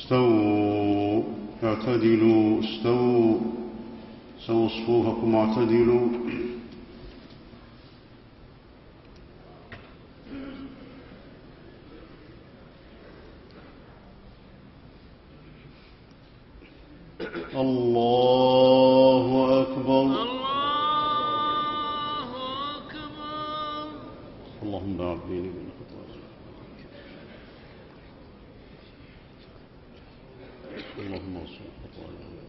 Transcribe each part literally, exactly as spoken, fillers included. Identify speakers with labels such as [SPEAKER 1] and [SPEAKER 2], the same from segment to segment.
[SPEAKER 1] استووا اعتدلوا استووا سووا صفوفكم واعتدلوا. الله أكبر
[SPEAKER 2] الله أكبر.
[SPEAKER 1] اللهم عافيني من خطاياي اللهم اغفر خطاياي.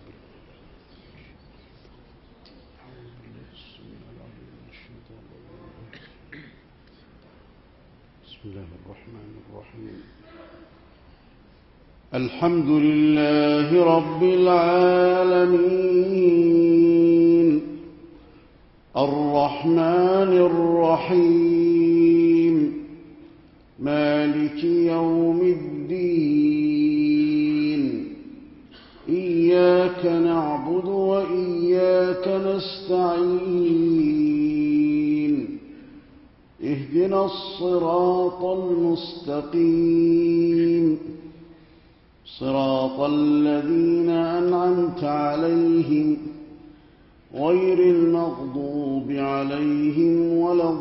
[SPEAKER 1] بسم الله الرحمن الرحيم. الحمد لله رب العالمين الرحمن الرحيم مالك يوم الدين إياك نعبد وإياك نستعين اهدنا الصراط المستقيم صراط الذين أنعمت عليهم غير المغضوب عليهم ولا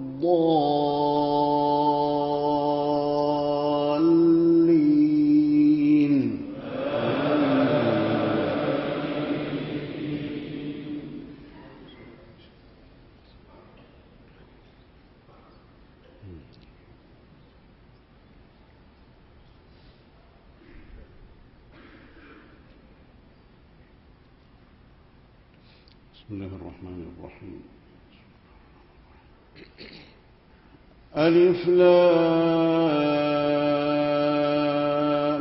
[SPEAKER 1] الضالين. بسم الله الرحمن الرحيم. ألف لام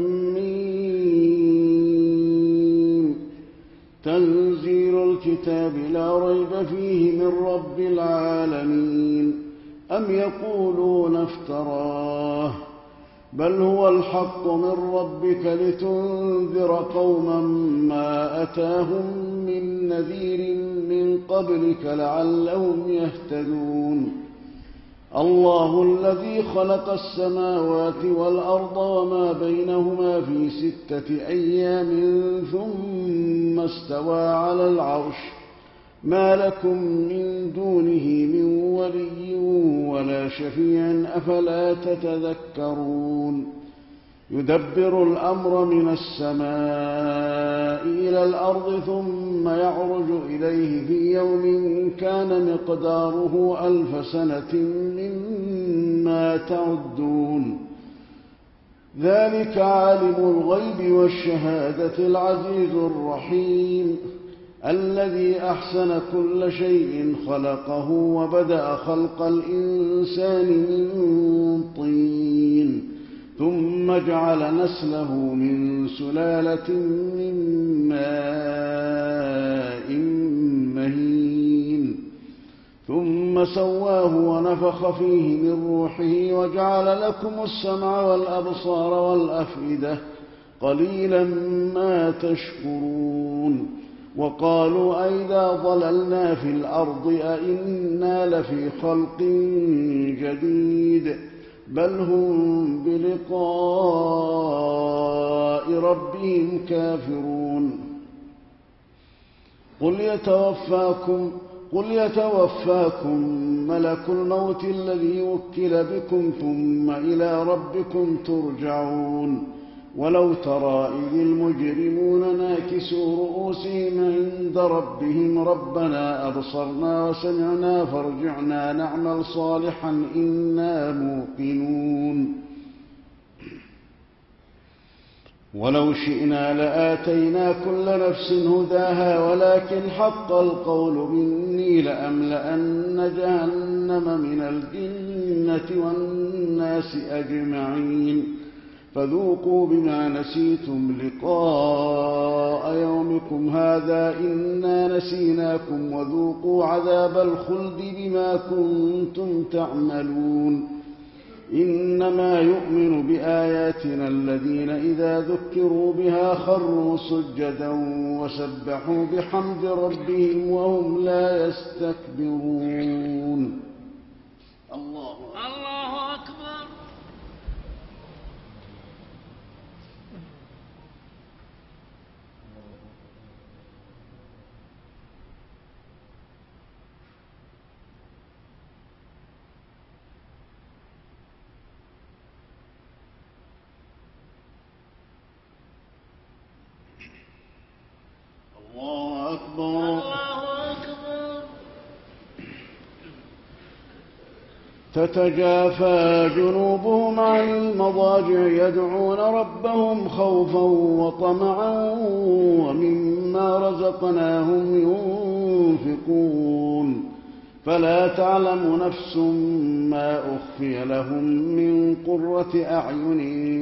[SPEAKER 1] ميم تنزيل الكتاب لا ريب فيه من رب العالمين. أم يقولون افتراه بل هو الحق من ربك لتنذر قوما ما أتاهم من نذير من قبلك لعلهم يهتدون. الله الذي خلق السماوات والأرض وما بينهما في ستة أيام ثم استوى على العرش ما لكم من دونه من ولي ولا شفيع أفلا تتذكرون. يدبر الأمر من السماء إلى الأرض ثم يعرج إليه في يوم كان مقداره ألف سنة مما تعدون. ذلك عالم الغيب والشهادة العزيز الرحيم الذي أحسن كل شيء خلقه وبدأ خلق الإنسان من طين ثم جعل نسله من سلالة من ماء مهين ثم سواه ونفخ فيه من روحه وجعل لكم السمع والأبصار والأفئدة قليلا ما تشكرون. وقالوا أئذا ضللنا في الأرض أئنا لفي خلق جديد بل هم بلقاء ربهم كافرون. قل يتوفاكم, قل يتوفاكم ملك الموت الذي وكل بكم ثم إلى ربكم ترجعون. ولو ترى إذ المجرمون ناكسوا رؤوسهم عند ربهم ربنا أبصرنا وسمعنا فارجعنا نعمل صالحا إنا موقنون. ولو شئنا لآتينا كل نفس هداها ولكن حق القول مني لأملأن جهنم من الجنة والناس أجمعين. فذوقوا بما نسيتم لقاء يومكم هذا إنا نسيناكم وذوقوا عذاب الخلد بما كنتم تعملون. إنما يؤمن بآياتنا الذين إذا ذكروا بها خروا سجدا وسبحوا بحمد ربهم وهم لا يستكبرون. الله أكبر.
[SPEAKER 2] الله أكبر.
[SPEAKER 1] تتجافى جنوبهم عن المضاجع يدعون ربهم خوفا وطمعا ومما رزقناهم ينفقون فلا تعلم نفس ما أخفي لهم من قرة أعين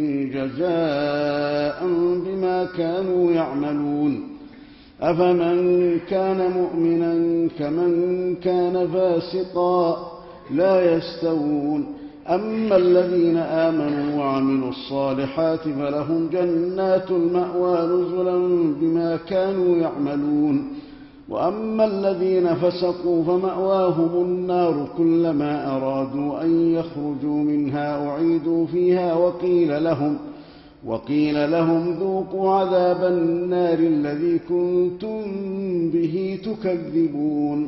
[SPEAKER 1] جزاء بما كانوا يعملون أفمن كان مؤمنا كمن كان فاسقا لا يستوون أما الذين آمنوا وعملوا الصالحات فلهم جنات المأوى نزلا بما كانوا يعملون وأما الذين فسقوا فمأواهم النار كلما أرادوا أن يخرجوا منها أعيدوا فيها وقيل لهم وقيل لهم ذوقوا عذاب النار الذي كنتم به تكذبون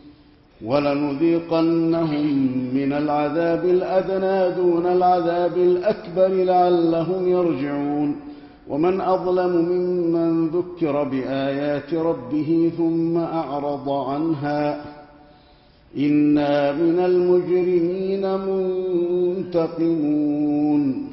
[SPEAKER 1] ولنذيقنهم من العذاب الأدنى دون العذاب الأكبر لعلهم يرجعون ومن أظلم ممن ذكر بآيات ربه ثم أعرض عنها إنا من المجرمين منتقمون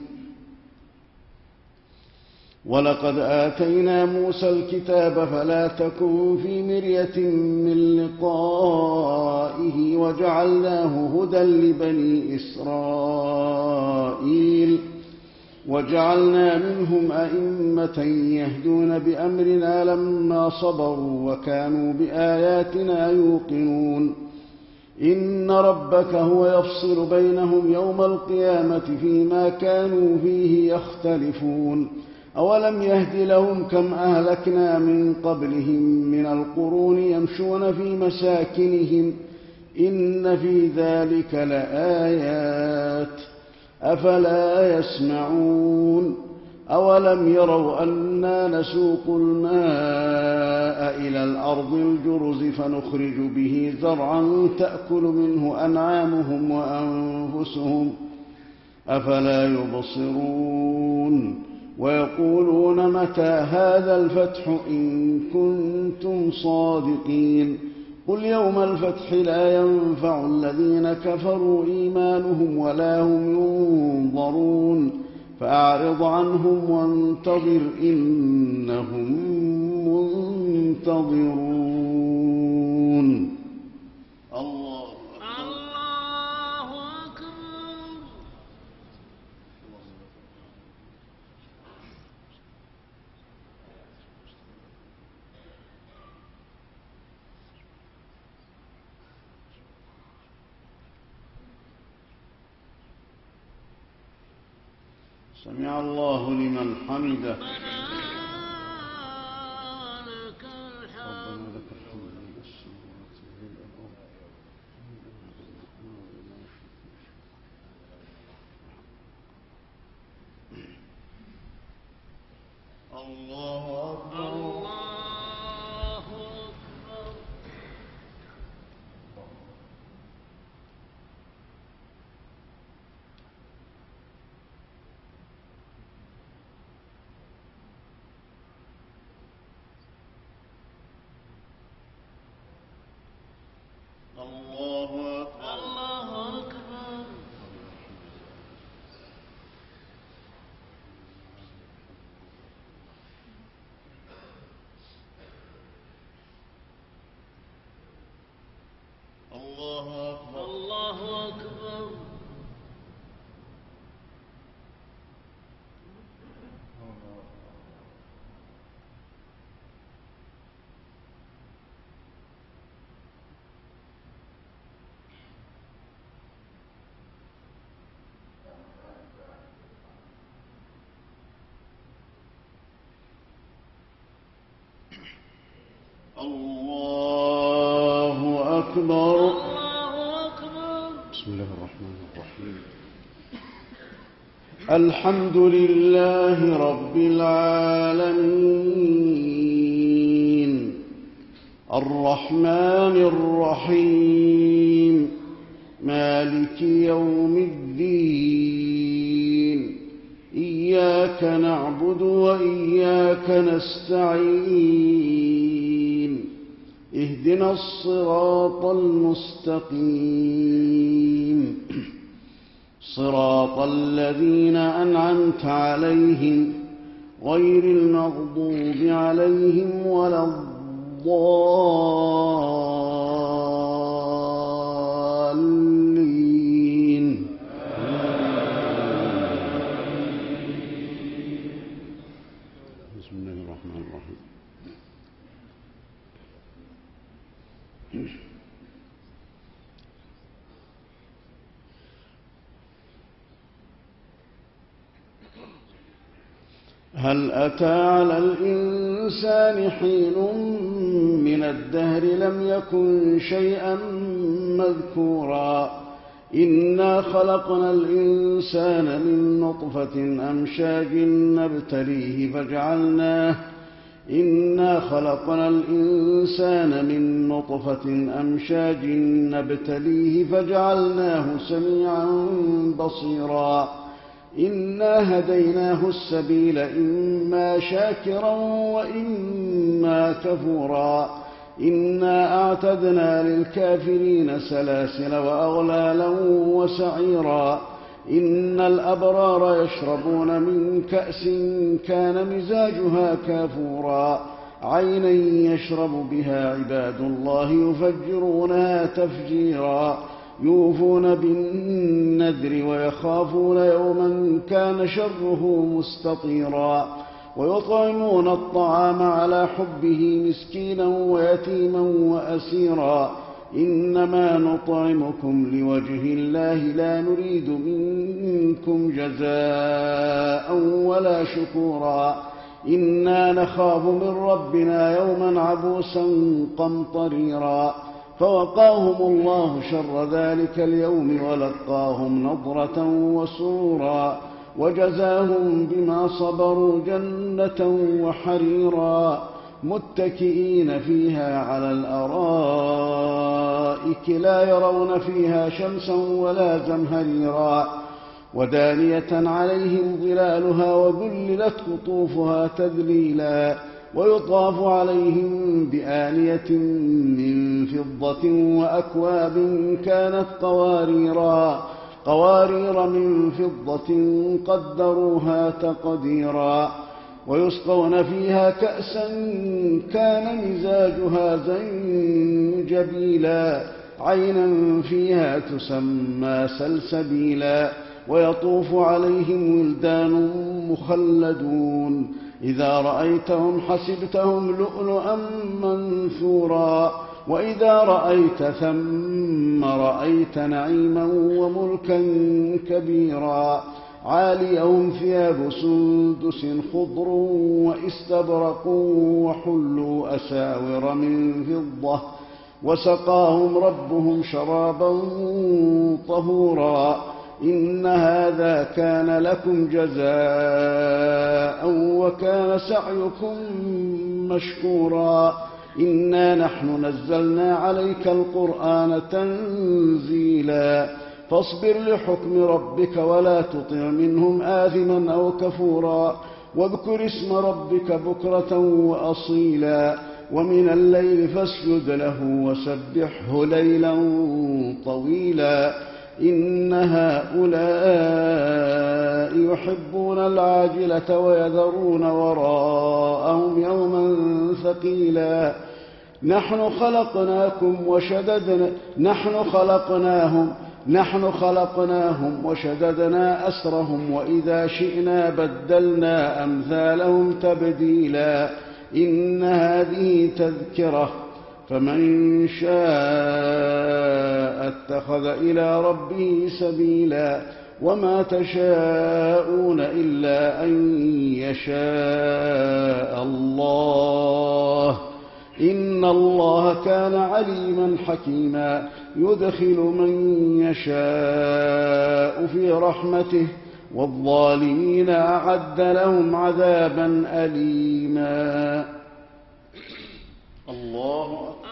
[SPEAKER 1] ولقد آتينا موسى الكتاب فلا تكن في مرية من لقائه وجعلناه هدى لبني إسرائيل وجعلنا منهم أئمة يهدون بأمرنا لما صبروا وكانوا بآياتنا يوقنون إن ربك هو يفصل بينهم يوم القيامة فيما كانوا فيه يختلفون أولم يهد لهم كم أهلكنا من قبلهم من القرون يمشون في مساكنهم إن في ذلك لآيات أفلا يسمعون أولم يروا أنا نسوق الماء إلى الأرض الجرز فنخرج به زرعا تأكل منه أنعامهم وأنفسهم أفلا يبصرون ويقولون متى هذا الفتح إن كنتم صادقين قل يوم الفتح لا ينفع الذين كفروا إيمانهم ولا هم ينظرون فأعرض عنهم وانتظر إنهم منتظرون الله سمع الله لمن حمده ربنا لك الحمد من السماوات والأرض الله أكبر الله أكبر الله أكبر الله أكبر الله أكبر الله أكبر الله أكبر بسم الله الرحمن الرحيم الحمد لله رب العالمين الرحمن الرحيم مالك يوم الدين إياك نعبد وإياك نستعين اهدنا الصراط المستقيم صراط الذين أنعمت عليهم غير المغضوب عليهم ولا الضالين. بسم الله الرحمن الرحيم. هل أتى على الإنسان حين من الدهر لم يكن شيئا مذكورا إنا خلقنا الإنسان من نطفة أمشاج نبتليه فجعلناه إنا خلقنا الإنسان من نطفة أمشاج نبتليه فجعلناه سميعا بصيرا إنا هديناه السبيل إما شاكرا وإما كفورا إنا أعتدنا للكافرين سلاسل وأغلالا وسعيرا إن الأبرار يشربون من كأس كان مزاجها كافورا عينا يشرب بها عباد الله يفجرونها تفجيرا يوفون بالنذر ويخافون يوما كان شره مستطيرا ويطعمون الطعام على حبه مسكينا ويتيما وأسيرا إنما نطعمكم لوجه الله لا نريد منكم جزاء ولا شكورا إنا نخاف من ربنا يوما عبوسا قمطريرا فوقاهم الله شر ذلك اليوم ولقاهم نضرة وسرورا وجزاهم بما صبروا جنة وحريرا متكئين فيها على الأرائك لا يرون فيها شمسا ولا زمهريرا ودانية عليهم ظلالها وذللت قطوفها تذليلا ويطاف عليهم بآنية من فضة وأكواب كانت قواريرا قوارير من فضة قدروها تقديرا ويسقون فيها كأسا كان مزاجها زنجبيلا عينا فيها تسمى سلسبيلا ويطوف عليهم ولدان مخلدون إذا رأيتهم حسبتهم لؤلؤا منثورا وإذا رأيت ثم رأيت نعيما وملكا كبيرا عاليهم ثياب سندس خضر واستبرق وحلوا أساور من فضة وسقاهم ربهم شرابا طهورا إن هذا كان لكم جزاء وكان سعيكم مشكورا إنا نحن نزلنا عليك القرآن تنزيلا فاصبر لحكم ربك ولا تطع منهم آثما أو كفورا واذكر اسم ربك بكرة وأصيلا ومن الليل فاسجد له وسبحه ليلا طويلا إن هؤلاء يحبون العاجلة ويذرون وراءهم يوما ثقيلا نحن خلقناكم وشددنا نحن خلقناهم نحن خلقناهم وشددنا أسرهم وإذا شئنا بدلنا أمثالهم تبديلا إن هذه تذكرة فمن شاء اتخذ إلى ربه سبيلا وما تشاءون إلا أن يشاء الله إن الله كان عليما حكيما يدخل من يشاء في رحمته والظالمين أعد لهم عذابا أليما. الله أكبر.